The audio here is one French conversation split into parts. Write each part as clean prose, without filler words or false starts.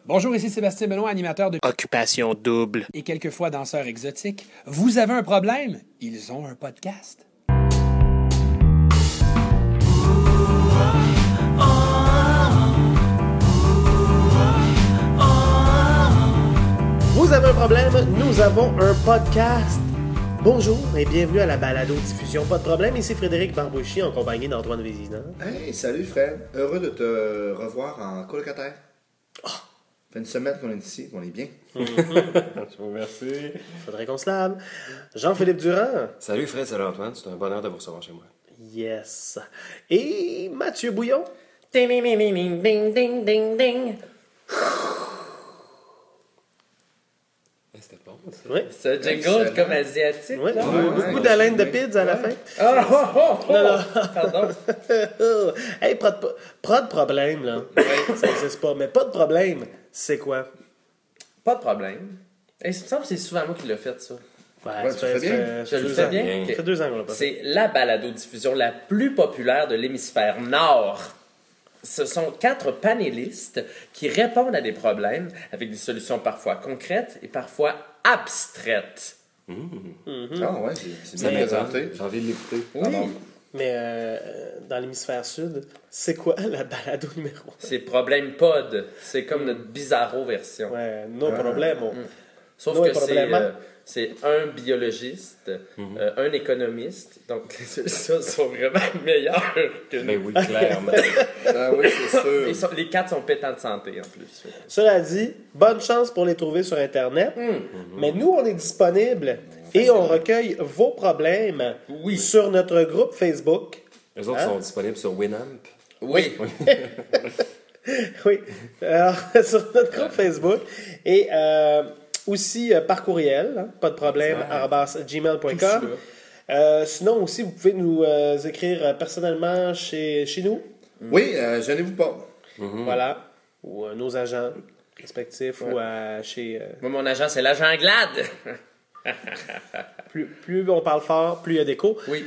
Bonjour, ici Sébastien Benoît, animateur de Occupation double et quelquefois danseur exotique. Vous avez un problème? Ils ont un podcast. Vous avez un problème? Nous avons un podcast. Bonjour et bienvenue à la balado-diffusion. Pas de problème, ici Frédéric Barbouchi en compagnie d'Antoine Vézina. Hey, salut Fred. Heureux de te revoir en colocataire. Ça fait une semaine qu'on est ici, on est bien. Je vous remercie. Faudrait qu'on se lave. Jean-Philippe Durand. Salut Fred, salut Antoine, c'est un bonheur de vous recevoir chez moi. Yes. Et Mathieu Bouillon. Ding, ding, ding, ding, ding, ding, ding, ding. C'était bon, ça. Oui. C'est un jingle comme asiatique. Oui. là. Beaucoup d'haleine de pids à la fin. Ah, oh, oh, oh. Non, non. Pardon. Hey, pas de problème, là. Ça n'existe pas, mais pas de problème. C'est quoi? Pas de problème. Et il me semble que c'est souvent moi qui l'ai fait, ça. Ouais, tu fais bien. Je le fais bien. Bien. Ça fait 2 ans qu'on l'a pas fait. C'est la balado-diffusion la plus populaire de l'hémisphère nord. Ce sont 4 panélistes qui répondent à des problèmes avec des solutions parfois concrètes et parfois abstraites. Ah ouais, c'est bien Mais, présenté. J'ai envie de l'écouter. Pardon. Mais dans l'hémisphère sud, c'est quoi la balado numéro 1? C'est Problème Pod. C'est comme notre bizarro version. Ouais, no problemo. Sauf No que problema. c'est un biologiste, un économiste. Donc, les solutions sont vraiment meilleures que nous. Ben oui, clairement. Ah oui, c'est sûr. Les 4 sont pétants de santé, en plus. Cela dit, bonne chance pour les trouver sur Internet. Mais nous, on est disponible et on recueille vos problèmes sur notre groupe Facebook. Les autres sont disponibles sur Winamp. Oui. Oui, alors, sur notre groupe Facebook et aussi par courriel, hein, pas de problème, @gmail.com. Sinon aussi, vous pouvez nous écrire personnellement chez nous, Oui, gênez-vous pas. voilà, ou nos agents respectifs, ou chez... Moi, mon agent, c'est l'agent Glad. plus on parle fort, plus il y a d'écho. Oui.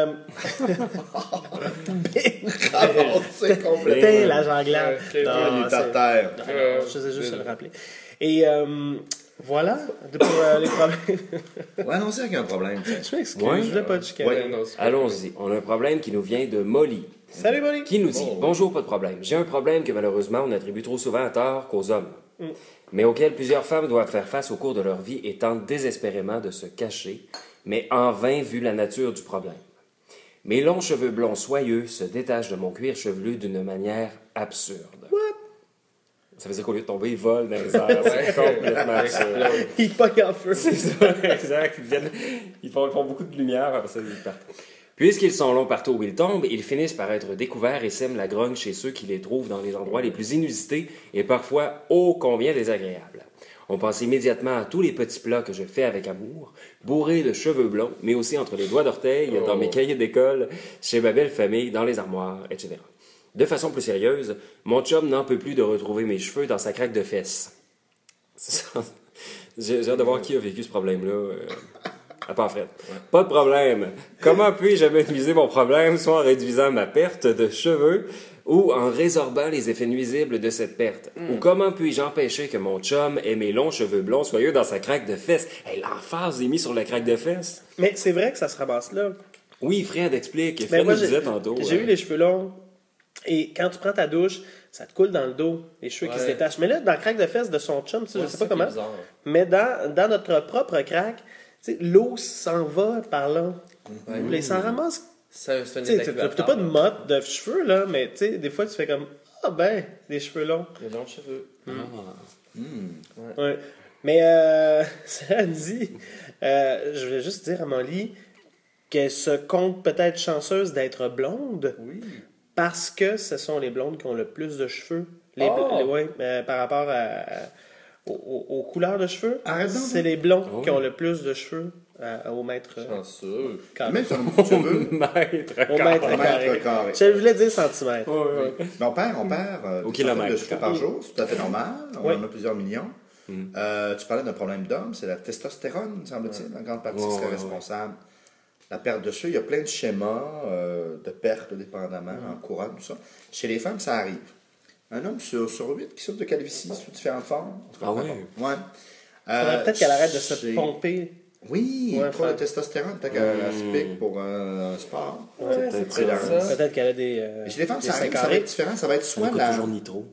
C'est complètement. T'es l'agent Glad. Il est à terre. Je sais juste le rappeler. Et voilà, pour les problèmes. Ouais, annoncez qu'il y a un problème. Je m'excuse, Ouais. je voulais pas te chicaner. Ouais. Allons-y. On a un problème qui nous vient de Molly. Salut, Molly. Qui nous dit Bonjour, pas de problème. J'ai un problème que malheureusement on attribue trop souvent à tort qu'aux hommes, mais auquel plusieurs femmes doivent faire face au cours de leur vie et tentent désespérément de se cacher, mais en vain vu la nature du problème. Mes longs cheveux blonds soyeux se détachent de mon cuir chevelu d'une manière absurde. Ça veut dire qu'au lieu de tomber, ils volent dans les airs. C'est complètement absurde. Il pogne en feu. C'est ça, exact. Ils font beaucoup de lumière, après ça, ils partent. Puisqu'ils sont longs partout où ils tombent, ils finissent par être découverts et sèment la grogne chez ceux qui les trouvent dans les endroits les plus inusités et parfois ô combien désagréables. On pense immédiatement à tous les petits plats que je fais avec amour, bourrés de cheveux blonds, mais aussi entre les doigts d'orteil, dans mes cahiers d'école, chez ma belle famille, dans les armoires, etc. De façon plus sérieuse, mon chum n'en peut plus de retrouver mes cheveux dans sa craque de fesses. J'ai hâte de voir qui a vécu ce problème-là. À part Fred. Pas de problème. Comment puis-je minimiser mon problème, soit en réduisant ma perte de cheveux ou en résorbant les effets nuisibles de cette perte? Ou comment puis-je empêcher que mon chum ait mes longs cheveux blonds soyeux dans sa craque de fesses? Hey, l'emphase est mise sur la craque de fesses. Mais c'est vrai que ça se ramasse là. Oui, Fred, explique. Ben, Fred moi, nous disait tantôt. J'ai eu les cheveux longs. Et quand tu prends ta douche, ça te coule dans le dos, les cheveux qui se détachent. Mais là, dans la craque de fesses de son chum, je sais pas comment, mais dans notre propre craque, tu sais, l'eau s'en va par là. Puis il s'en ramasse. C'est Tu sais, t'as pas de motte de cheveux, là, mais tu sais, des fois, tu fais comme, ah ben, des cheveux longs. Les longs cheveux. Ouais. Mais, cela dit, je voulais juste dire à Molly qu'elle se compte peut-être chanceuse d'être blonde. Oui. Parce que ce sont les blondes qui ont le plus de cheveux. Par rapport aux couleurs de cheveux, Arrête donc. c'est les blonds qui ont le plus de cheveux au mètre Chanceux. carré. Même sur un cheveux, Maître. Au mètre carré. mètre carré. Je voulais dire centimètres. Mais on perd Au des kilomètre. centaines de cheveux par jour, c'est tout à fait normal. On Oui. en a plusieurs millions. Tu parlais d'un problème d'homme, c'est la testostérone, semble-t-il, en grande partie, qui serait responsable. La perte de cheveux, il y a plein de schémas de perte, dépendamment, en courant, tout ça. Chez les femmes, ça arrive. Un homme sur 8 qui souffre de calvitie sous différentes formes. Ah ouais? Ouais. Faudrait peut-être qu'elle arrête de se c'est- pomper. Oui, Ouais, trop de faire- testostérone, peut-être qu'elle se pique pour un sport. Ouais, peut-être c'est ça. ça. Peut-être qu'elle a des. Mais chez les femmes, des ça seins arrive, ça va carrés. être différent. Ça va être On soit écoute toujours Nitro.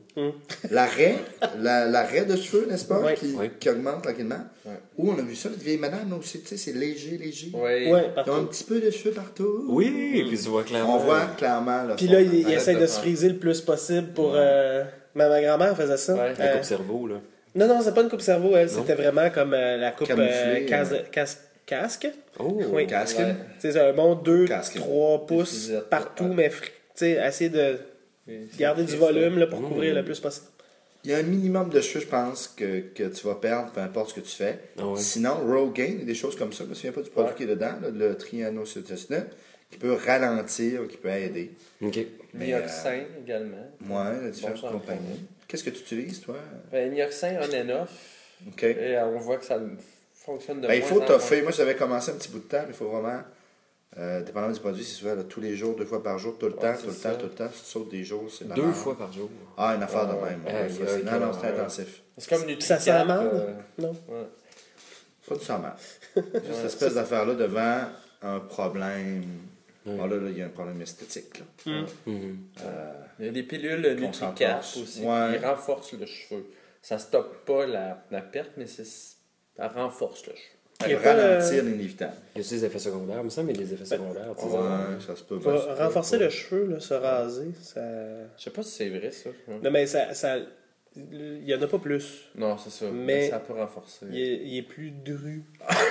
la raie de cheveux, n'est-ce pas, Ouais. qui augmente tranquillement. Ouais. Ou on a vu ça, les vieilles madames, aussi, tu sais, c'est léger. Oui. Ouais, Ils ont un partout. petit peu de cheveux partout. Oui, et puis tu vois clairement. On voit clairement. Là, Puis là, il Arrête essaie de de se faire. friser le plus possible pour. Ma grand-mère faisait ça. Ouais. La coupe cerveau, là. Non, c'est pas une coupe cerveau, elle. C'était vraiment comme la coupe Camouflée, casque. Oh, Oui. casque. Ouais. C'est un bon 2-3 Casque. pouces Fusette, partout, ouais. mais tu sais, essayer de garder du volume là, pour couvrir le plus possible. Il y a un minimum de cheveux, je pense, que tu vas perdre, peu importe ce que tu fais. Ah ouais. Sinon, Rogaine et des choses comme ça, je me souviens pas du produit qui est dedans, là, le trianocytinol, qui peut ralentir, qui peut aider. OK. Nioxin également. Moi, la différentes Bon, compagnies. Qu'est-ce que tu utilises, toi? Ben, Nioxin on and off. OK. Et on voit que ça fonctionne de Ben, il moins faut en toffer. moins. Moi, j'avais commencé un petit bout de temps, mais il faut vraiment, dépendamment du produit, c'est souvent là, tous les jours, 2 fois par jour, tout le temps, c'est tout le ça. temps, tout le temps. Si tu sautes des jours, c'est de la 2 merde. fois par jour. Ah, une affaire de Ouais. même. Aïe, Ouais, aïe, non, quelle c'est horreur. intensif. C'est comme Ça NutriCap. sent la menthe? Non. Ouais. Pas du mal. Juste cette espèce d'affaire-là devant un problème. Bon, là, il y a un problème esthétique. Là. Mhm. Il y a des pilules Qu'on s'en NutriCap passe. aussi Ouais. qui renforcent le cheveu. Ça stoppe pas la perte, mais ça renforce le cheveu. Il y a Pour pas, ralentir l'inévitable. Il y a aussi des effets secondaires, mais ça, mais des effets secondaires. tu sais. Ouais, ça se peut. Pour ça se peut. renforcer le cheveu, là, se raser, ça. Je sais pas si c'est vrai, ça. Non, mais ça. Il y en a pas plus. Non, c'est ça. Mais- ça peut renforcer. Il est plus dru.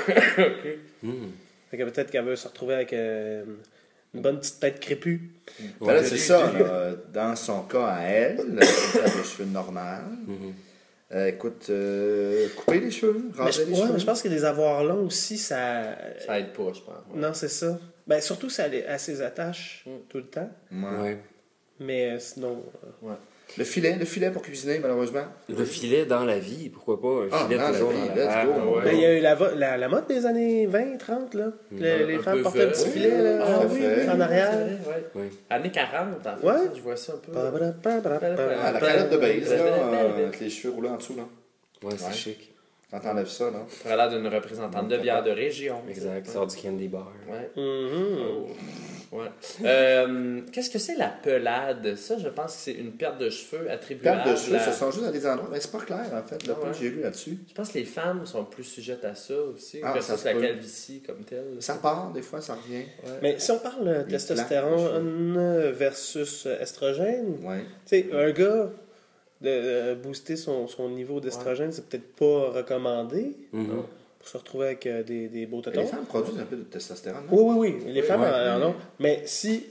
Mhm. Fait que peut-être qu'elle veut se retrouver avec une bonne petite tête crépue. Ben là, c'est ça. Là, dans son cas à elle, elle a des cheveux normaux. Écoute, couper les cheveux, Mais raser les ouais, cheveux. mais je pense que les avoir longs aussi, ça. Ça aide pas, je pense. Ouais. Non, c'est ça. Ben, surtout, ça à ses attaches tout le temps. Ouais. Ouais. Mais sinon. Le filet pour cuisiner, malheureusement. Le filet dans la vie, pourquoi pas? Un Ah, filet dans la toujours vie, dans la let's barbe, go. ouais. Ben, il y a eu la mode des années 20, 30, là. Les Un femmes peu portaient un vert. petit filet, là. Ah oui, en arrière. Ouais. Oui. Années 40, en fait. Ouais. ça, je vois ça un peu. Ah, la canette de base, là, avec les cheveux roulés en dessous, là. Ouais, c'est chic. Quand t'enlèves ça, là. Ça aurait l'air d'une représentante de bière de région. Exact, ça sort du candy bar. Ouais. Mhm. Ouais. Qu'est-ce que c'est la pelade? Ça, je pense que c'est une perte de cheveux attribuable. Perte de cheveux, à- ce sont juste dans des endroits. Mais c'est pas clair, en fait, le Ah peu ouais. que j'ai lu là-dessus. Je pense que les femmes sont plus sujettes à ça aussi, Ah, versus ça se la peut. calvitie comme telle. Ça part, des fois, ça revient. Mais si on parle de testostérone versus estrogène, Ouais. tu sais, un gars de booster son niveau d'estrogène, c'est peut-être pas recommandé Mhm. pour se retrouver avec des beaux Les totons. femmes produisent un peu de testostérone, non? Oui. Les femmes ouais, en oui. ont. Mais si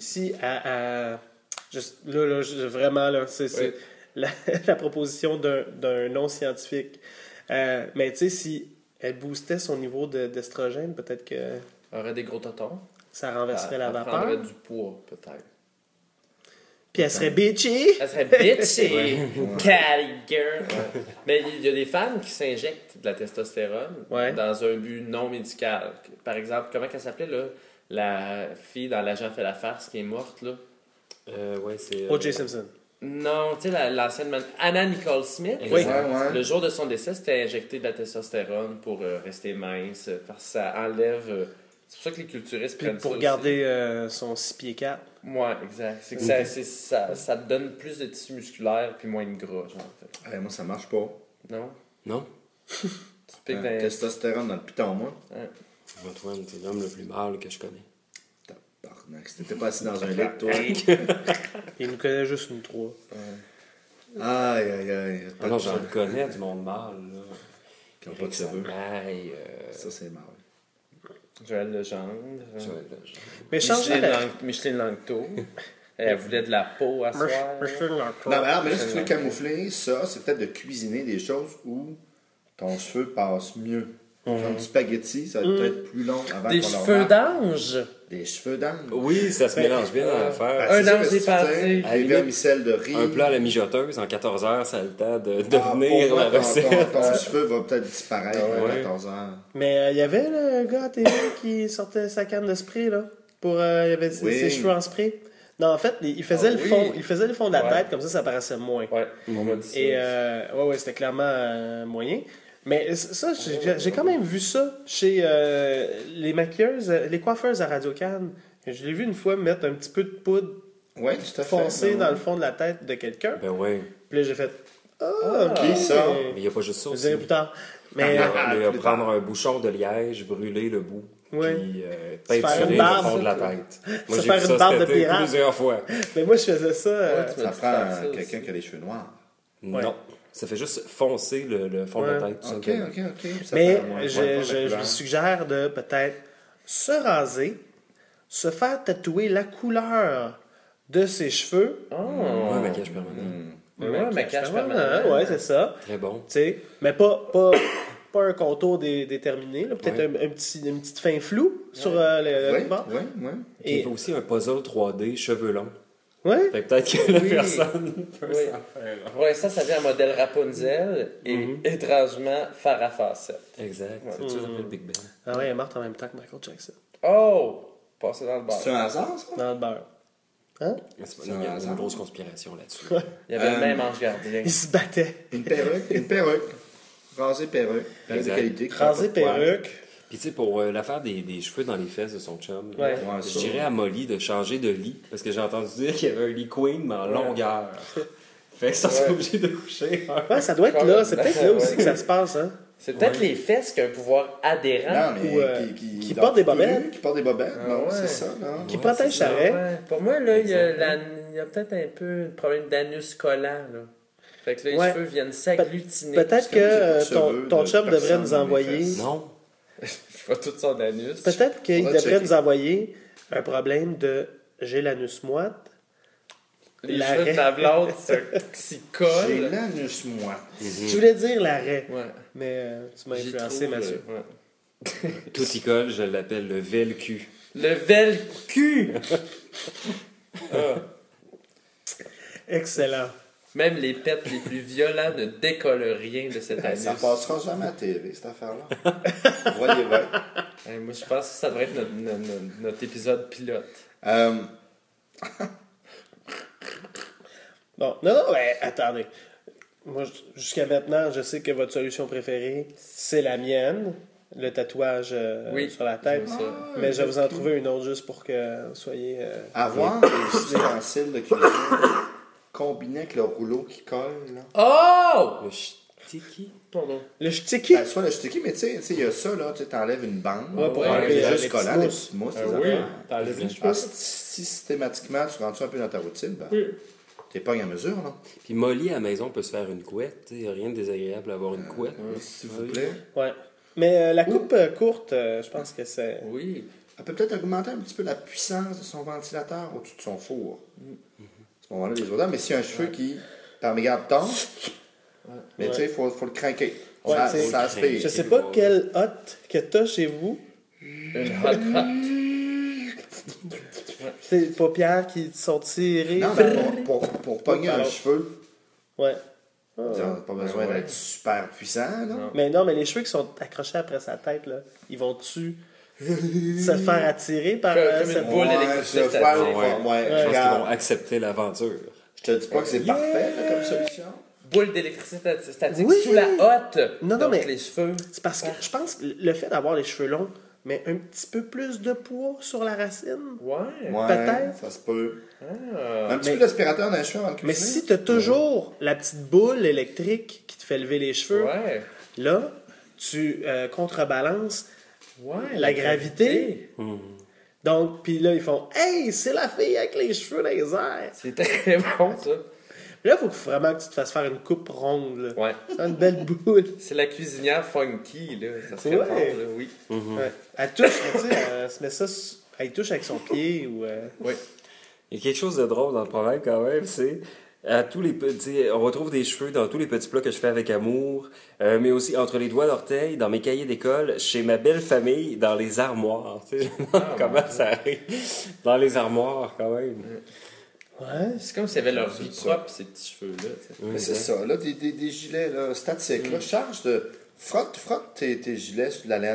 vraiment, là, c'est la, la proposition d'un non-scientifique. Mais tu sais, si elle boostait son niveau d'estrogène, peut-être que Elle aurait des gros totons. ça renverserait la Elle vapeur. prendrait du poids, peut-être. Puis elle serait bitchy. Elle serait bitchy. Catty girl. Mais il y a des femmes qui s'injectent de la testostérone Ouais. dans un but non médical. Par exemple, comment elle s'appelait, là? La fille dans L'Agent fait la farce qui est morte, là. Ouais, c'est. O.J. Simpson. Non, tu sais, l'ancienne Anna Nicole Smith. Oui. Ouais, ouais. Le jour de son décès, c'était injecté de la testostérone pour rester mince, parce que ça enlève... c'est pour ça que les culturistes Puis prennent pour ça garder son 6 pieds 4. aussi. Ouais, exact. C'est que ça te donne plus de tissu musculaire puis moins de gras, genre, en fait. Moi, ça marche pas. Non? Non? Tu piques dans... Testostérone dans le piton, moi. Antoine, t'es l'homme le plus mâle que je connais. Tabarnak, si t'étais pas assis dans un lit, toi. Il nous connaît juste nous trois. Aïe, aïe, aïe. Ah non, j'en connais du monde mâle, là. Qui ont pas de cheveux. Aïe, Ça, c'est mal. Joël Legendre. Mais change Micheline Langto. Elle voulait de la peau à soir. Non, mais là, si tu veux camoufler ça, c'est peut-être de cuisiner des choses où ton cheveu passe mieux. Comme du spaghetti, ça va peut-être plus long avant Des qu'on le cheveux remarque. d'ange. Des cheveux d'âne. Oui, ça se mélange bien dans l'affaire. Un C'est ça, ange que tu dépassé. sais, À la Des limite, vermicelles de riz. Un plat à la mijoteuse, en 14 heures, ça a le temps de Ah, devenir pour moi, la recette. ton cheveu va peut-être disparaître à Ouais. 14 heures. Mais il y avait là, un gars à TV qui sortait sa canne de spray, là. Il y avait ses Oui. cheveux en spray. Non, en fait, il faisait Ah le oui. fond. Il faisait le fond de la Ouais. tête, comme ça paraissait moins. Ouais, on m'a dit ça. Et ouais, c'était clairement moyen. Mais ça, j'ai quand même vu ça chez les maquilleuses, les coiffeuses à Radio-Can. Je l'ai vu une fois mettre un petit peu de poudre Oui, tout à fait. foncée Ben dans oui. le fond de la tête de quelqu'un. Ben ouais. Puis là, j'ai fait OK. Qui ça? Mais il n'y a pas juste ça Je aussi. dirai plus tard. Mais Le prendre un bouchon de liège, brûler le bout, Ouais. puis faire peinturer une le barbe. fond de la tête. Moi, Se j'ai faire vu une ça barbe cet de été pirate. plusieurs fois. mais moi, je faisais ça. Ouais, tu m'as Ça dit prend faire ça quelqu'un aussi. qui a les cheveux noirs. Ouais. Non. Ça fait juste foncer le fond de la tête. tout Ok, simplement. ok. Ça Mais fait moins- je moins de lui couleur. suggère de peut-être se raser, se faire tatouer la couleur de ses cheveux. Ouais, maquillage permanent. Ouais, maquillage permanent. Ouais, c'est ça. Très bon. Tu sais, mais pas un contour déterminé. là. Peut-être Ouais. une petite fin floue sur le Oui, bord. oui, oui. Puis il Et, fait aussi un puzzle 3D, cheveux longs. ouais. Fait que peut-être que la Oui. personne peut Oui. s'en faire. Ouais, ça vient un modèle Rapunzel et Mhm. étrangement Farrah Fawcett. Exact. C'est ça, j'appelle Big Ben. Ah ouais, elle est morte en même temps que Michael Jackson. Oh! Passé dans le bar. C'est un hasard, ça? Dans le beurre. Hein? Mais c'est pas- C'est Il y a un une hasard. grosse conspiration là-dessus. Il y avait le même ange gardien. Il se battait. Une perruque. Rasé perruque. Perruque de Exact. qualité. Rasé pas de poils. perruque. Puis tu sais, pour l'affaire des cheveux dans les fesses de son chum, Ouais. Ouais, je ça. dirais à Molly de changer de lit, parce que j'ai entendu dire qu'il y avait un lit queen, mais en longueur. Fait que ça, c'est Ouais. obligé de coucher. Ouais, ça doit être là. C'est peut-être là aussi que ça se passe. Hein? C'est peut-être les fesses qui ont un pouvoir adhérent. Non, mais Ou, qui porte des bobettes. Qui porte des bobettes, Ah non, ouais. c'est ça, non? Qui Ouais, protège c'est sa ça. raie. Ouais. Pour moi, là, il y a peut-être un peu un problème d'anus collant. Là. Fait que là, les Ouais. cheveux viennent s'agglutiner. Peut-être comme j'ai pas que de cheveux ton de chum devrait personne nous dans mes envoyer. fesses. Non. Je vois tout son anus. Peut-être qu'il Faudra devrait checker. nous envoyer un problème de j'ai l'anus moite. Les l'arrêt. cheveux de la blonde s'y J'ai collent. l'anus moite. Je voulais dire l'arrêt, Ouais. mais tu m'as J'y influencé, trouve, Mathieu. ouais. Tout y colle, je l'appelle le velcu. Le velcu! Excellent. Même les pets les plus violents ne décollent rien de cet anus. Ça passera jamais à la télé, cette affaire-là. Voyez bien. Moi, je pense que ça devrait être notre épisode pilote. Bon, non, ouais, attendez. Moi, jusqu'à maintenant, je sais que votre solution préférée, c'est la mienne, le tatouage Oui, sur la tête. je vois ça. Mais je vais vous en trouver une autre juste pour que vous soyez... Avoir des ustensiles de cuisine combinés avec le rouleau qui colle, là. Oh! Le sticky. Pardon. Le sticky. Ben, soit le sticky, mais tu sais, il y a ça, là, tu t'enlèves une bande. Ouais, pour ouais, enlever c'est les juste petites collant, les mousses. petites mousses, Ah les oui, affaires. T'enlèves les Ah, systématiquement, tu rentres un peu dans ta routine, ben, t'es pas à mesure, là. Puis Molly à la maison peut se faire une couette. Il n'y a rien de désagréable à avoir une couette. S'il vous plaît. Ouais. Mais la coupe courte, je pense que c'est... Oui. Elle peut peut-être augmenter un petit peu la puissance de son ventilateur au-dessus de son four. À ce moment-là, les odeurs. Mais s'il y a un cheveu qui, par mégarde, tombe, mais tu sais, il faut le craquer. Ouais, Ça tu sais, aspire. Je sais pas quelle hotte que t'as chez vous. Une hot hot. C'est les paupières qui sont tirées. Non, mais pour pogner un Pardon. cheveu, Ouais. on n'a pas besoin ouais. d'être super puissant, là. Mais non, mais les cheveux qui sont accrochés après sa tête, là, ils vont-tu se faire attirer par Comme une cette boule Ouais, d'électricité je statique. vois, Ouais. ouais, Je pense qu'ils regarde. vont accepter l'aventure. Je te dis pas que c'est parfait là, comme solution. Boule d'électricité statique Oui. sous la hotte. Non, Donc, mais- les cheveux. C'est parce que je pense que le fait d'avoir les cheveux longs met un petit peu plus de poids sur la racine. Ouais. Ouais, Peut-être. ça se peut. Ah. Un petit Mais- peu d'aspirateur dans les cheveux avant de Mais cuisiner. si tu as toujours la petite boule électrique qui te fait lever les cheveux, Ouais. là, tu contrebalances. Ouais. La gravité. Donc, puis là, ils font « Hey, c'est la fille avec les cheveux dans les airs! C'est très bon, ça. » Puis là, il faut vraiment que tu te fasses faire une coupe ronde. Là. Ouais. C'est une belle boule. C'est la cuisinière funky, là. Ça serait Ouais. bon, là, oui. Ouais. Elle touche, tu sais, elle se met ça... Elle touche avec son pied ou... Oui. Il y a quelque chose de drôle dans le problème quand même, c'est à tous les petits, on retrouve des cheveux dans tous les petits plats que je fais avec amour, mais aussi entre les doigts d'orteil, dans mes cahiers d'école, chez ma belle famille, dans les armoires. Tu sais, comment ça arrive dans les armoires quand même. Ouais. C'est comme s'il y avait leur vie ça. propre, ces petits cheveux-là. tu sais. Mais c'est ça, là, des gilets là, statiques. Là, charge de. Frotte tes gilets sur de la laine.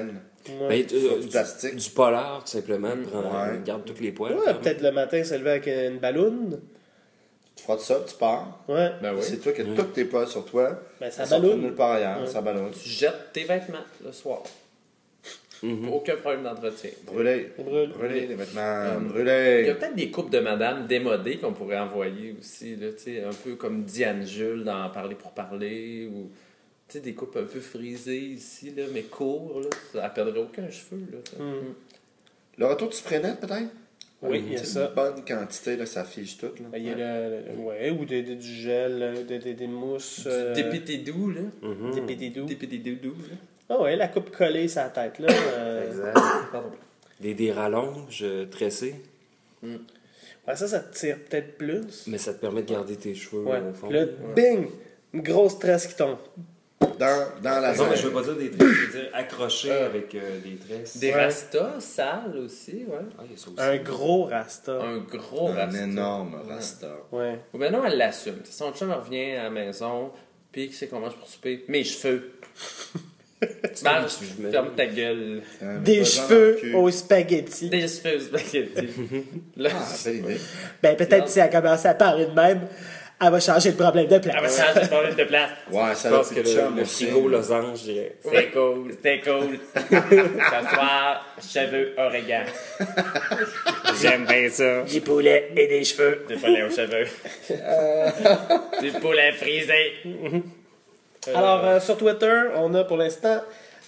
Ouais. Ben, Sur du plastique. Du polar, tout simplement. Ouais. Garde tous les poils. Ouais, peut-être le matin, se lever avec une balloune. Tu frottes ça, tu pars. Ouais. Ben oui. C'est toi qui as tous tes poils sur toi. Ben, ça Ils sont balloune. nulle part ailleurs, Ouais. ça ballonne. Tu jettes tes vêtements le soir. Aucun problème d'entretien. Brûler. Il brûle. Brûler les vêtements. Il y a Brûler. peut-être des couples de madame démodées qu'on pourrait envoyer aussi, là, tu sais, un peu comme Diane Jules dans Parler pour parler, ou tu sais, des couples un peu frisés ici, là, mais courts, là, ça ne perdrait aucun cheveu. Là, ça. Le retour du spray net, peut-être? Oui, il y a C'est ça. une bonne quantité, là, ça fige tout. Là. Ben, il y a ouais, ou du gel, des mousses. Des pétés doux, là. Des pédés doux. Des pétés doux, là. Ah ouais, la coupe collée sur la tête, là. Exact. Pardon. Des rallonges tressés, Ouais, ça te tire peut-être plus. mais ça te permet de garder tes cheveux Ouais. au fond. Puis là, bing! Une grosse tresse qui tombe. Dans la Non, mais je zone. veux pas dire des tresses, je veux dire accrochés avec des tresses. Des Ouais. rastas sales aussi, ouais. Ah, il y a ça aussi. Un gros rasta. Un gros Un rasta. énorme rasta. Ouais. Ou maintenant, elle l'assume. T'sais, son chum revient à la maison, puis qui sait qu'on mange pour souper? Mes cheveux. Tu manges, ferme ta gueule. Des cheveux au spaghetti. Des cheveux spaghetti. Là, Ah, belle idée. Ben, peut-être si elle commence à parler de même, elle va changer le problème de elle va place. changer de problème de place. Ouais, ça Je a pense que plus de chum le aussi. frigo losange, je dirais. C'était cool, c'était cool. Ce soir, cheveux origan. J'aime bien ça. Des poulets et des cheveux. Des poulets aux cheveux. Des poulets frisés. Alors, sur Twitter, on a pour l'instant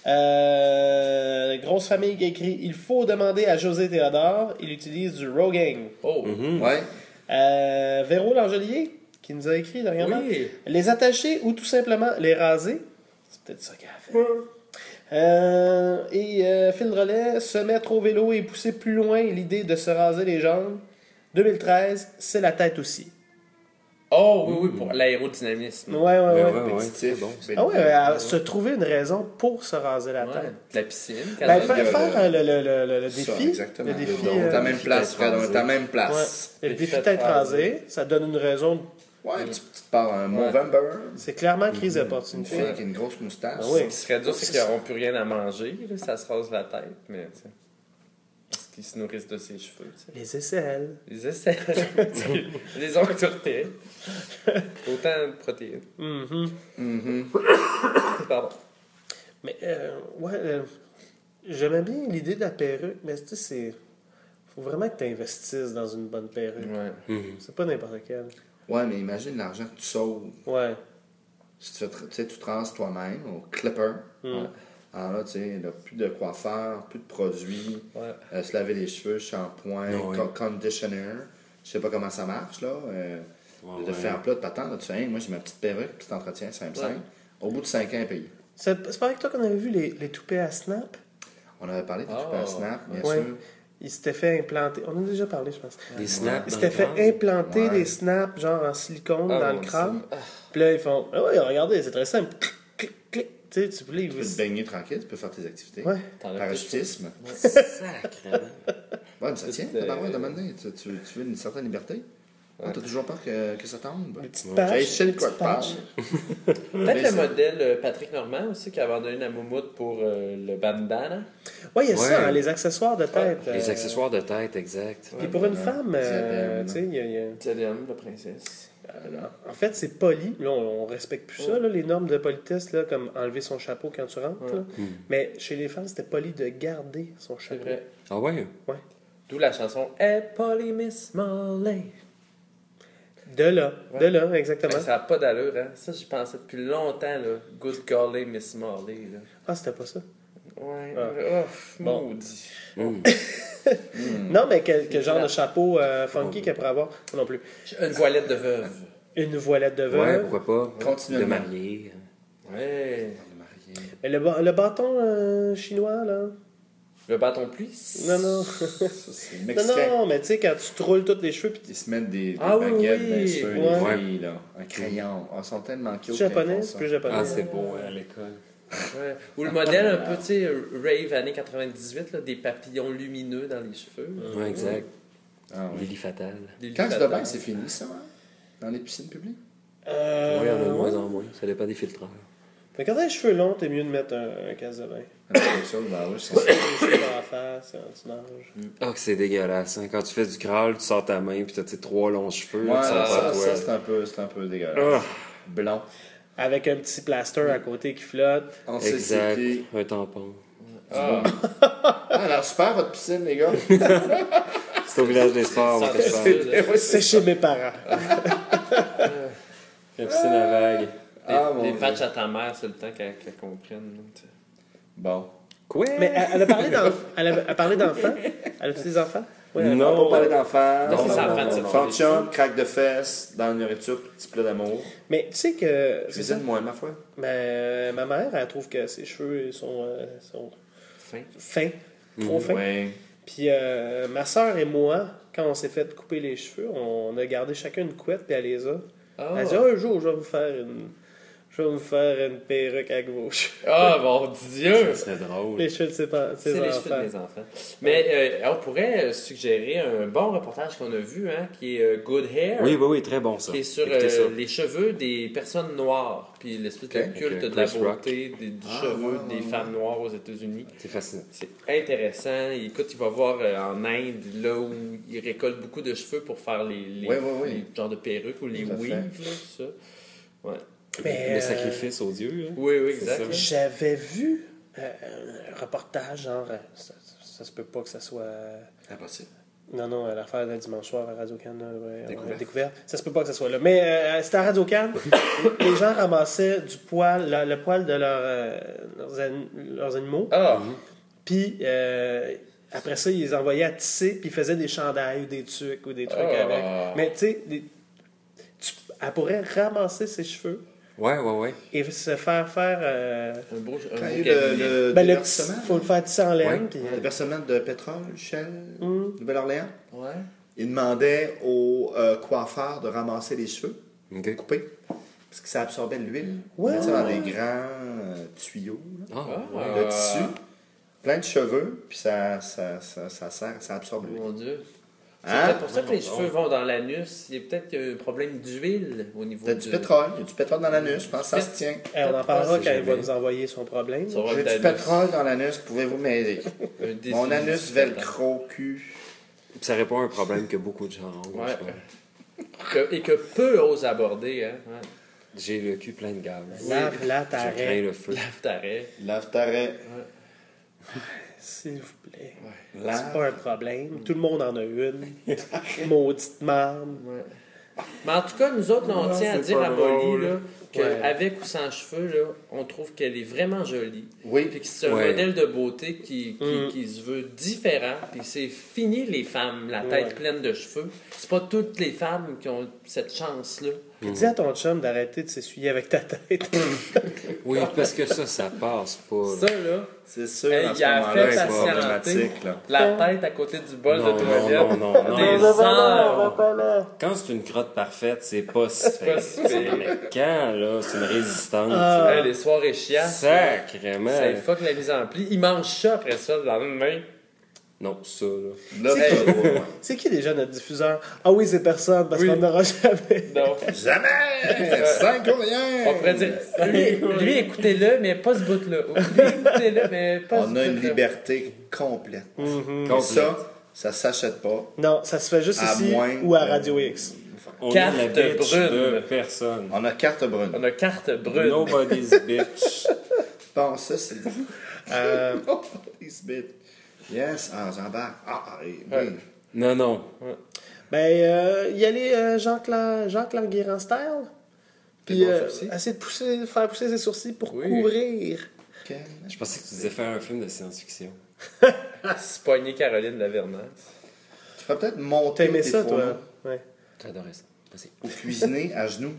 grosse famille qui écrit « Il faut demander à José Théodore. Il utilise du Rogaine. Oh, Ouais. Véro Langelier, qui nous a écrit dernièrement oui. « Les attacher ou tout simplement les raser. » C'est peut-être ça qu'elle a fait. Phil Relais, se mettre au vélo et pousser plus loin l'idée de se raser les jambes. 2013, c'est la tête aussi. Oh, oui, oui, pour l'aérodynamisme. Ouais. Compétitif. c'est bon. Ah ouais, se trouver une raison pour se raser la Ouais. tête. La piscine. Ben, il y a faire le Ça, défi. exactement. Le défi. Donc, ta même défi place, d'être Fred, rasé. ta même Ouais. place. Le Défi défi d'être d'être rasé. rasé, ça donne une raison. Ouais, tu pars un Movember. C'est clairement crise Une d'opportunité. fille avec une grosse moustache. Ah oui. Ce qui serait dur, c'est qu'ils n'auront plus rien à manger. Là, ça se rase la tête, mais tu sais. Parce qu'ils se nourrissent de ses cheveux. Tu sais. Les aisselles. Ils essaient. Les ongles tourtés. Autant de protéines. Pardon. Mais, j'aimais bien l'idée de la perruque, mais tu sais, c'est. Faut vraiment que tu investisses dans une bonne perruque. Ouais. C'est pas n'importe quelle. Ouais, mais imagine l'argent que tu sauves. Ouais. Si tu sais, tu te rases toi-même au clipper. Mm. Alors là, tu sais, là, plus de coiffeur, plus de produits, Ouais. se laver les cheveux, shampoing, Non, oui. conditioner. Je sais pas comment ça marche, là. Ouais, de faire plat de patente, là, tu sais, hey, moi j'ai ma petite perruque, petit entretien, simple. Au bout de 5 ans, elle est payée. C'est pas avec toi qu'on avait vu les toupets à Snap? On avait parlé de Oh. tout à Snap, bien Ouais. sûr. Il s'était fait implanter. On en a déjà parlé, je pense. Des snaps. Il dans s'était le fait crâne. implanter Ouais. des snaps, genre en silicone, Ah, dans mon le crâne. Dieu. Puis là, ils font ah ouais, regardez, c'est très simple. Clic, clic, clic. Tu sais, tu voulais. Tu peux te baigner tranquille, tu peux faire tes activités. Ouais. T'enlèves Parachutisme. Sacrément. Ouais, mais ça tient. Euh, Ouais, demander. Tu veux une certaine liberté? Ah, t'as toujours peur que ça tombe? Des petites Hey, pages. je sais de quoi petites tu parles. pages. Peut-être le modèle Patrick Normand aussi qui a abandonné la moumoute pour le bandana. Ouais, il y a ça, Ouais. hein, les accessoires de tête. Les accessoires de tête, exact. Et pour une femme, Diadème. tu sais, il y a. Diadème, la princesse. En fait, c'est poli. Là, on respecte plus ça, là, les normes de politesse, là, comme enlever son chapeau quand tu rentres. là. Mais chez les femmes, c'était poli de garder son C'est chapeau. vrai. Ah ouais? D'où la chanson Hey, Polly Miss Molly. De là, exactement. Ça n'a pas d'allure, hein. Ça, j'y pensais depuis longtemps, là. Good golly Miss Molly, là. Ah, c'était pas ça. Ouais. Ah. Oh, Bon. maudit. Non, mais quel genre de chapeau funky qu'elle pourrait avoir? Non plus. Une voilette de veuve. Une voilette de Ouais, veuve. pourquoi pas? Continuellement. De marier. Ouais. Mais le bâton chinois, là. Le bâton de pluie. Non. Ça, c'est Non, mexicain. non, mais tu sais, quand tu te roules tous les cheveux, puis Ils se mettent des Ah oui, baguettes oui. dans les cheveux, Ouais. les filles, là. Un crayon. Ils sont tellement cute. c'est japonais, quand ils font c'est ça. plus japonais. Ah, c'est beau à l'école. Ouais. Ou le modèle un peu, tu sais, rave années 98, là, des papillons lumineux dans les cheveux. Ouais, exact. Ah, oui. Lily Fatale. Des Quand tu lufadas. de bain, c'est fini, ça, hein? Dans les piscines publiques? Oui, il y en a de moins en moins. Ça dépend des filtreurs. Mais quand t'as les cheveux longs, t'es mieux de mettre un casse de bain. C'est quelque chose, ben oui, c'est ça. Les cheveux dans la face, quand tu nages. Ah, que c'est dégueulasse. Hein. Quand tu fais du crawl, tu sors ta main, puis t'as tes 3 longs cheveux. Ouais, là, qui sont pas à ça, toi. c'est un peu dégueulasse. Ah, Blanc. Avec un petit plaster à côté qui flotte. On sait exact. c'est qui. Un tampon. Ah, elle a l'air super, votre piscine, les gars. C'est au village des sports, on fait ça. C'est chez mes parents. La piscine à vagues. Ah, mon Les Dieu. patchs à ta mère, c'est le temps qu'elle comprenne. tu sais. Bon. Quoi? Mais elle a parlé d'enfants. Elle a-tu des enfants? Oui, elle a Non. On va parler d'enfants. Non, c'est ça, en fait, c'est Son chum, craque de fesses, dans la nourriture, petit plat d'amour. Mais tu sais que. C'est ça. Cuisine, moi, ma foi. Ben, ma mère, elle trouve que ses cheveux sont Fin. fins. Trop fins. Oui. Puis ma soeur et moi, quand on s'est fait couper les cheveux, on a gardé chacun une couette, puis elle les a. Ah, Elle a dit, un jour, je vais vous faire une perruque avec vos cheveux. Mon Dieu! Ça serait drôle. Les cheveux de ses C'est les cheveux enfants. de mes enfants. Mais on pourrait suggérer un bon reportage qu'on a vu, hein, qui est Good Hair, Oui, très bon ça. qui est sur Écoutez ça. les cheveux des personnes noires, puis l'espèce de Ok, culte ok, de la Chris Rock. beauté du cheveu des femmes noires aux États-Unis. C'est fascinant. C'est intéressant. Écoute, il va voir en Inde, là où ils récoltent beaucoup de cheveux pour faire les genres de perruques ou les Tout à fait. weaves, là, tout ça. Ouais. Mais, Le sacrifice aux dieux. Hein. Oui, C'est exact. ça. J'avais vu un reportage, genre, ça se peut pas que ça soit. Impossible. Non, l'affaire d'un dimanche soir à Radio-Can, là, Découverte. découverte. Ça se peut pas que ça soit là. Mais c'était à Radio-Can. Les gens ramassaient du poil, le poil de leurs animaux. Ah! Puis après ça, ils les envoyaient à tisser, puis ils faisaient des chandails ou des tucs ou des trucs Ah. avec. Mais tu sais, elle pourrait ramasser ses cheveux Ouais. et se faire faire. Un beau Quand beau il y a eu cabinet. le Ben, déversement, faut le faire tisser en laine. Ouais. puis, le déversement de pétrole, Shell, Nouvelle-Orléans, Ouais. il demandait aux coiffeurs de ramasser les cheveux, Ok. couper, parce que ça absorbait l'huile. Ouais. Ils mettaient ça dans des grands tuyaux là, Ah, de tissu, plein de cheveux, puis ça absorbe l'huile. Mon Dieu. C'est Hein? peut-être pour ça que les cheveux vont dans l'anus. Il y a peut-être un problème d'huile au niveau T'as du pétrole, il y a du pétrole dans l'anus, je pense que ça se tient. on en parlera c'est quand il va jamais. nous envoyer son problème. Ça va J'ai être du pétrole dans l'anus, pouvez-vous m'aider? un défi Mon anus du velcro cul. Puis ça répond à un problème que beaucoup de gens ont. Ouais. je crois. Et que peu osent aborder. Hein? Ouais. J'ai le cul plein de gaz. Lave la Je crains tarée, le feu. Lave t'arrêt. Lave t'arrêt. s'il vous plaît. C'est Lave. pas un problème. Tout le monde en a une. Maudite marde. Ouais. Mais en tout cas, nous autres, là, on tient à c'est dire pas à Molly drôle. là, Ouais. qu'avec ou sans cheveux, là, on trouve qu'elle est vraiment jolie. Oui. Puis que c'est un Ouais. modèle de beauté qui se veut différent. Puis c'est fini les femmes, la tête Ouais. pleine de cheveux. C'est pas toutes les femmes qui ont cette chance-là. Dis à ton chum d'arrêter de s'essuyer avec ta tête. Oui, parce que ça passe pas. là. Ça, là, C'est sûr, Hey, à ce il a moment-là, fait c'est patienter. problématique. Là. la tête à côté du bol Non, de toilette. non. Des heures. pas là. Quand c'est une crotte parfaite, c'est pas si pas fait. si pire. Mais quand, là, c'est une résistance. Hey, les soirées chiasses. là, Sacrément. Ça fuck la mise en pli. Il mange ça après ça le lendemain. Non, ça, là. Là, C'est c'est pas drôle. C'est qui déjà notre diffuseur? Ah oui, c'est personne, parce Oui. qu'on n'aura jamais. Non. Jamais! 5 courriers! On pourrait dire, lui écoutez-le, mais pas ce bout-là. Ou lui, écoutez-le, mais pas ce On a une bout-là. liberté complète. Complète. Et ça s'achète pas. Non, ça se fait juste À ici moins ou à de- Radio X. On Carte est la bitch brune. de personne. On a carte brune. On a carte brune. Nobody's bitch. Bon, ça, c'est... Euh, Nobody's bit. Yes, j'embarque. Oui. Non. Ben, y aller Jacques Languéran style. Puis Des bons sourcils. essayer de faire pousser ses sourcils pour Oui. couvrir. Ok. Je pensais que tu disais faire un film de science-fiction. Se poigner Caroline Lavernas. Tu peux peut-être monter T'aimais tes ça, fourneaux toi? Ouais. J'adorais ça. Vas-y. ou cuisiner à genoux.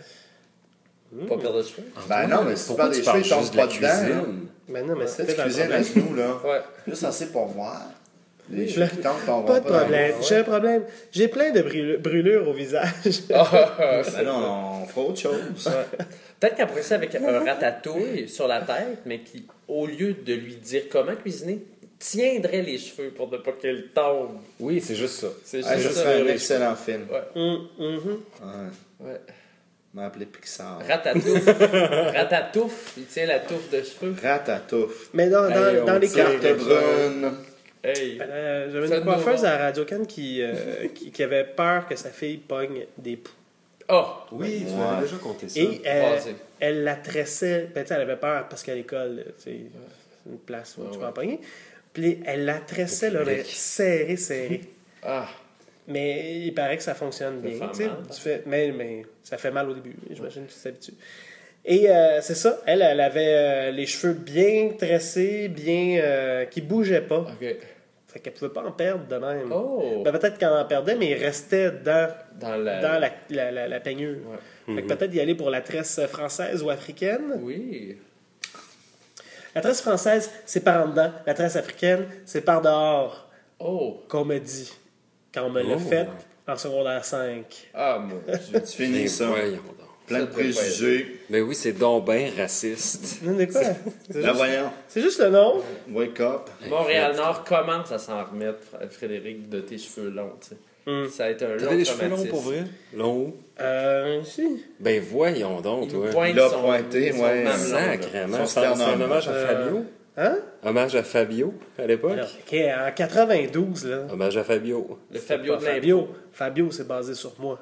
Pas perdre de cheveux. Ben non, mais si tu Pourquoi perds des tu cheveux, parles ils tombent juste de la pas dedans. là. cuisine? Ben non, mais Tu sais, c'était tu dans le cuisines à problème. genoux, là. Ouais. Juste assez pour voir. Les Oui, cheveux là, qui tombent, tomberont Pas de problème. Ouais. J'ai un problème. J'ai plein de brûlures au visage. Ben non, on fera autre chose. Peut-être qu'elle pourrait ça avec un ratatouille sur la tête, mais qui, au lieu de lui dire comment cuisiner, tiendrait les cheveux pour ne pas qu'elle tombe. Oui, c'est juste ça. C'est Ouais, juste ce ça. serait un excellent film. Ouais. Mhm. Ouais. Ouais. m'a appelé Pixar. Ratatouf, il tient la touffe de cheveux. Ratatouf. Mais dans les cartes. Carte brune. Hey. J'avais Ça une coiffeuse nous à Radio-Can qui avait peur que sa fille pogne des poux. Oh! Oui, tu Ouais. m'avais déjà compté ça. Et Vas-y. elle la tressait. Ben, tu sais, elle avait peur parce qu'à l'école, c'est une place où tu peux en pogner. Puis elle la tressait, là, mais serrée. Ah! Mais il paraît que ça fonctionne Ça bien. fait tu sais. mal. Tu fais- mais ça fait mal au début. J'imagine que tu t'habitues. Et c'est ça. Elle avait les cheveux bien tressés, bien qui bougeaient pas. OK. Fait qu'elle pouvait pas en perdre de même. Oh! Ben, peut-être qu'elle en perdait, mais il restait dans Dans la... la peignure. Ouais. Fait que peut-être y aller pour la tresse française ou africaine. Oui. La tresse française, c'est par en dedans. La tresse africaine, c'est par dehors, Oh! qu'on me dit. Quand on me l'a Oh. fait en secondaire 5. Ah, mon Dieu. Tu finis ça. Voyons donc. Plein de Ça doit pas préjugés. Mais oui, c'est donc bien raciste. De quoi? C'est Là, juste, voyons. c'est juste le nom. Wake up. Montréal-Nord commence à s'en remettre, Frédéric, de tes cheveux longs, tu sais. Ça a été un long T'avais des cheveux longs traumatisme. pour vrai? Longs? Si. Ben voyons donc, toi. Il pointe Il a son- pointé, son ouais. mamelon, là. Sacrément. Son C'est un sternum. hommage à Fabio. Hein? Hommage à Fabio, à l'époque. Alors, OK, en 92, là. Hommage à Fabio. Le Fabio Pas de l'impôt. Fabio. Fabio, c'est basé sur moi.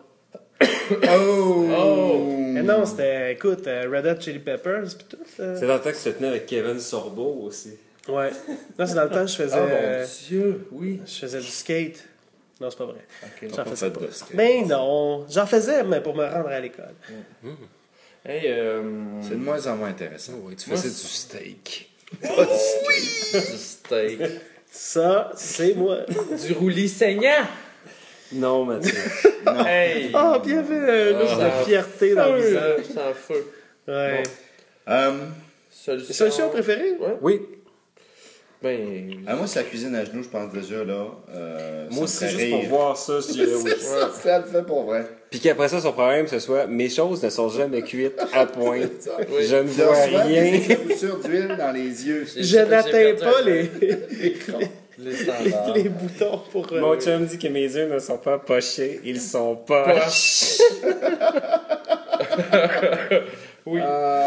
Oh! Mais non, c'était, écoute, Red Hot Chili Peppers, pis tout. C'est dans le temps que tu te tenais avec Kevin Sorbo aussi. Ouais. Non, c'est dans le temps que je faisais, Oh mon Dieu, oui. je faisais du skate. Non, c'est pas vrai. Ok. J'en On faisais fait pas. de skate. Ben non, j'en faisais, mais pour me rendre à l'école. Hey, C'est de moins en moins intéressant. Oui, tu Moi, faisais du steak. du steak. Ça, c'est moi. Du roulis saignant. Non, Mathieu. Hey. Ah, puis il y avait un look Ah, de fierté dans le feu, visage. sans feu. Ouais. Solution. Solution préférée? Oui. Ben. Moi, c'est la cuisine à genoux, je pense déjà, là. Moi aussi, juste pour voir ça, je dirais oui. Ça le fait pour vrai. Puis qu'après ça, son problème, ce soit mes choses ne sont jamais cuites à point. Oui. Je ne Il y a vois souvent rien. des éclaboussures d'huile dans les yeux. Je n'atteins perdu pas un peu. les, Les standards. les boutons pour... Mon chum dit que mes yeux ne sont pas pochés, ils sont poches. Oui.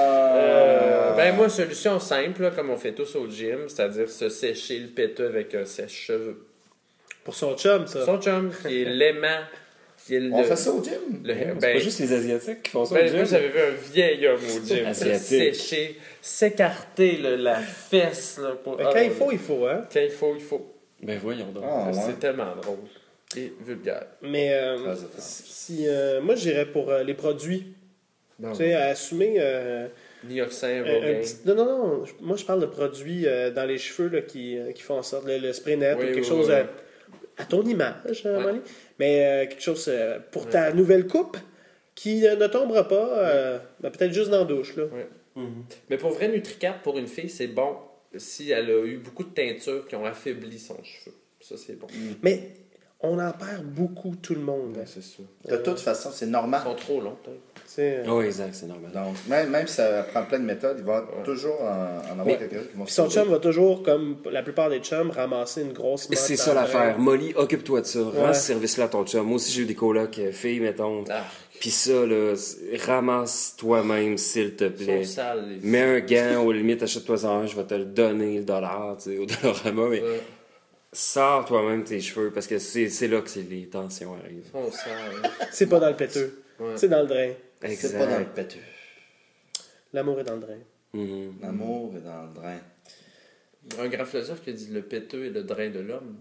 Ben moi, solution simple, là, comme on fait tous au gym, c'est-à-dire se sécher le péteux avec un sèche-cheveux. Pour son chum, ça. Son chum, qui est l'aimant, qui est le... On fait ça au gym? C'est pas juste les Asiatiques qui font ça au Ben, gym. moi, j'avais vu un vieil homme au gym se Asiatique. sécher, s'écarter là, la fesse. Là, pour... Mais quand il faut, hein. Quand il faut, il faut. Ben voyons donc. Ah, ouais. C'est tellement drôle et vulgaire. Mais Très étrange. si moi, j'irais pour les produits. Bon. Tu sais, à assumer... Nioxin, un Rogaine. petit- Non. Moi, je parle de produits dans les cheveux là, qui font en sorte le spray net Oui, ou quelque oui, chose oui. à ton image, Ouais. Molly. Mais quelque chose pour ta nouvelle coupe qui ne tombera pas, ben, peut-être juste dans la douche. Là. Mais pour vrai, NutriCap, pour une fille, c'est bon si elle a eu beaucoup de teintures qui ont affaibli son cheveu. Ça, c'est bon. Mais on en perd beaucoup, tout le monde. C'est ça. De toute façon, c'est Ils normal. sont trop longs, peut-être. Tu sais, Oui, exact, c'est normal. Donc, même si ça prend plein de méthodes, il va toujours en avoir quelqu'un qui vont Puis son sauver. chum va toujours, comme la plupart des chums, ramasser une grosse Et motte c'est dans ça le l'affaire. brin. Molly, occupe-toi de ça. Rends Ouais. ce service-là à ton chum. Moi aussi, j'ai eu des colocs filles, mettons. Ah, Puis ça, là, ramasse toi-même, s'il te ils plaît. sont sales, les Mets un gant, au limite, achète-toi un, je vais te le donner, le dollar, tu sais, au Dollarama, mais Ouais. sors toi-même tes cheveux, parce que c'est là que les tensions arrivent. Ils sont sales. C'est pas dans le péteux. Ouais. C'est dans le drain. C'est pas dans le Exact. péteux. L'amour est dans le drain. Mhm. L'amour est dans le drain. Un grand philosophe qui a dit le péteux est le drain de l'homme.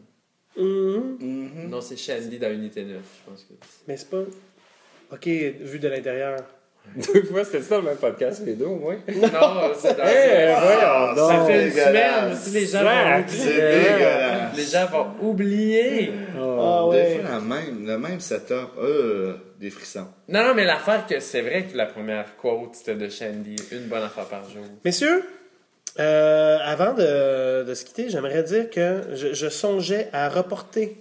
Mhm. Non, c'est Shandy dans Unité 9, je pense que. Mais c'est pas... OK, vu de l'intérieur. 2 fois, c'était ça dans le même podcast, les deux, au moins? Non, c'est dans. voyons donc. Ça fait une dégueulasse. semaine, si les gens vont C'est oublier. dégueulasse. Les gens vont oublier. Ah Des ouais. fois, le même setup. Des frissons. Non, mais l'affaire que c'est vrai que la première quote c'était de Shandy, une bonne affaire par jour. Messieurs, avant de se quitter, j'aimerais dire que je songeais à reporter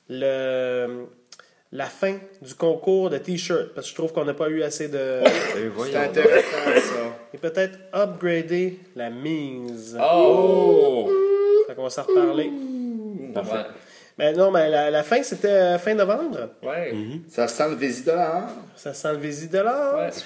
la fin du concours de t-shirts parce que je trouve qu'on n'a pas eu assez de... C'est intéressant, ça. Et peut-être upgrader la mise. Oh! Fait qu'on va s'en reparler. Parfait. Ouais. Ben non, mais la fin, c'était fin novembre. Ouais. Ça sent le $20. Ça sent le Vési de l'or. Ouais.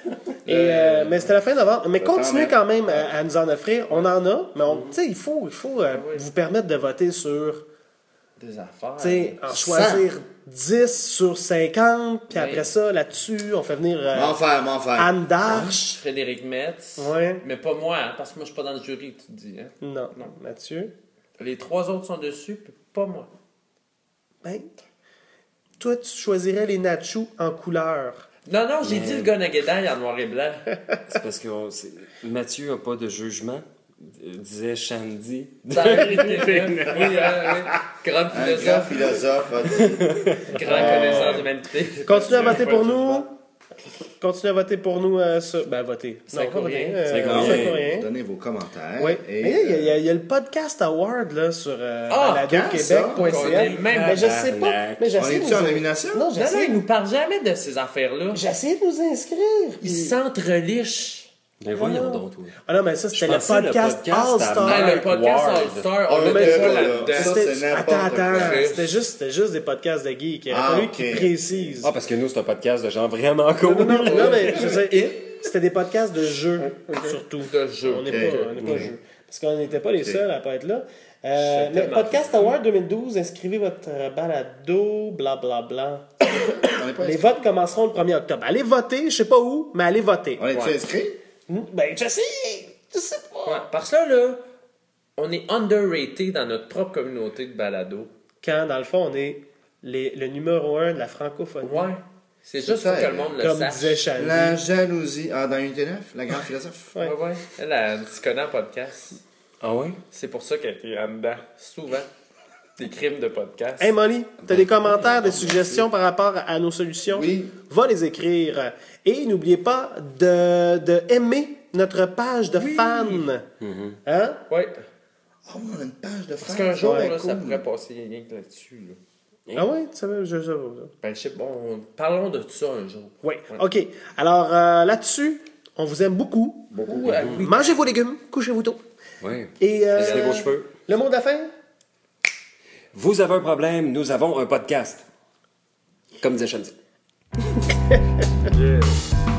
Mais c'était la fin novembre. Mais continuez temps, quand même à nous en offrir. On en a, mais tu sais, il faut vous permettre de voter sur, Des affaires. tu sais, en choisir 10 sur 50, puis après ça, là-dessus, on fait venir M'en faire. Anne Darche. Frédéric Metz. Ouais. Mais pas moi, hein, parce que moi, je suis pas dans le jury, tu te dis. Hein. Non, Mathieu. Les 3 autres sont dessus, puis pas moi. Ben, toi, tu choisirais les nachos en couleur. Non, j'ai dit le Gonaguedaille en noir et blanc. C'est parce que Mathieu n'a pas de jugement, disait Shandy. Ça a été fait. Oui, grand Un grand philosophe, philosophe a dit. grand connaisseur d'humanité. Continuez à voter pour nous. Continuez à voter pour nous sur... Ben, votez. C'est courrier. Saint-Courrier. Donnez vos commentaires. Oui. Et, Mais il y a le podcast award là, sur quand baladoquebec.ca. On est le même Mais je sais pas. Mais j'ai on essayé de est-tu en nous- nomination? Non, j'ai Non, essayé, il nous parle jamais de ces affaires-là. j'ai essayé de nous inscrire. Il puis- s'entreliche. Ben voyons donc, toi. Ah non, mais ça, c'était Je le pensais le podcast podcast à All-Star. Ah, le podcast Ward. All-Star, On on le l'a met déjà pas, là. là-dedans. Ça, c'est n'importe Attends. quoi. C'était juste des podcasts de geeks. Il aurait Ah, fallu ok. qu'ils précisent. Ah, parce que nous, c'est un podcast de gens vraiment cool. Non, mais je veux dire, c'était des podcasts de jeux, surtout. De jeux. On n'est Ok. pas jeux. Parce qu'on n'était pas les Ok. seuls à pas être là. C'est Mais tellement Podcast fou. Award 2012, inscrivez votre balado, blablabla. On est pas Les inscrit. votes commenceront le 1er octobre. Allez voter, je sais pas où, mais allez voter. On est-tu Ouais. inscrit? Ben, je sais pas. Ouais, parce que là, on est underrated dans notre propre communauté de balado. Quand, dans le fond, on est le numéro 1 de la francophonie. Ouais. C'est juste ça, pour que le monde le Comme sache. disait Shandy. La jalousie. Ah, dans Unité 9, la grande philosophe. Ouais. Ouais. Elle se connaît en podcast. Ah ouais? C'est pour ça qu'elle est en dedans. Souvent. Des crimes de podcast. Hey Molly, t'as des commentaires, des suggestions par rapport à nos solutions? Oui. Va les écrire. Et n'oubliez pas de aimer notre page de fans. Hein? Ouais. Oh, on a une page de Parce fans. qu'un jour, Ouais, là, cool. ça pourrait passer rien que là-dessus. Là. Ah oui, tu savais, je sais pas. Ben, je sais pas. Parlons de ça un jour. Oui, OK. Alors, là-dessus, on vous aime beaucoup. Beaucoup. Oui. Mangez vos légumes, couchez-vous tôt. Oui. Et Laissez vos cheveux. le mot de la fin? Vous avez un problème, nous avons un podcast. Comme disait Shandy. Yeah.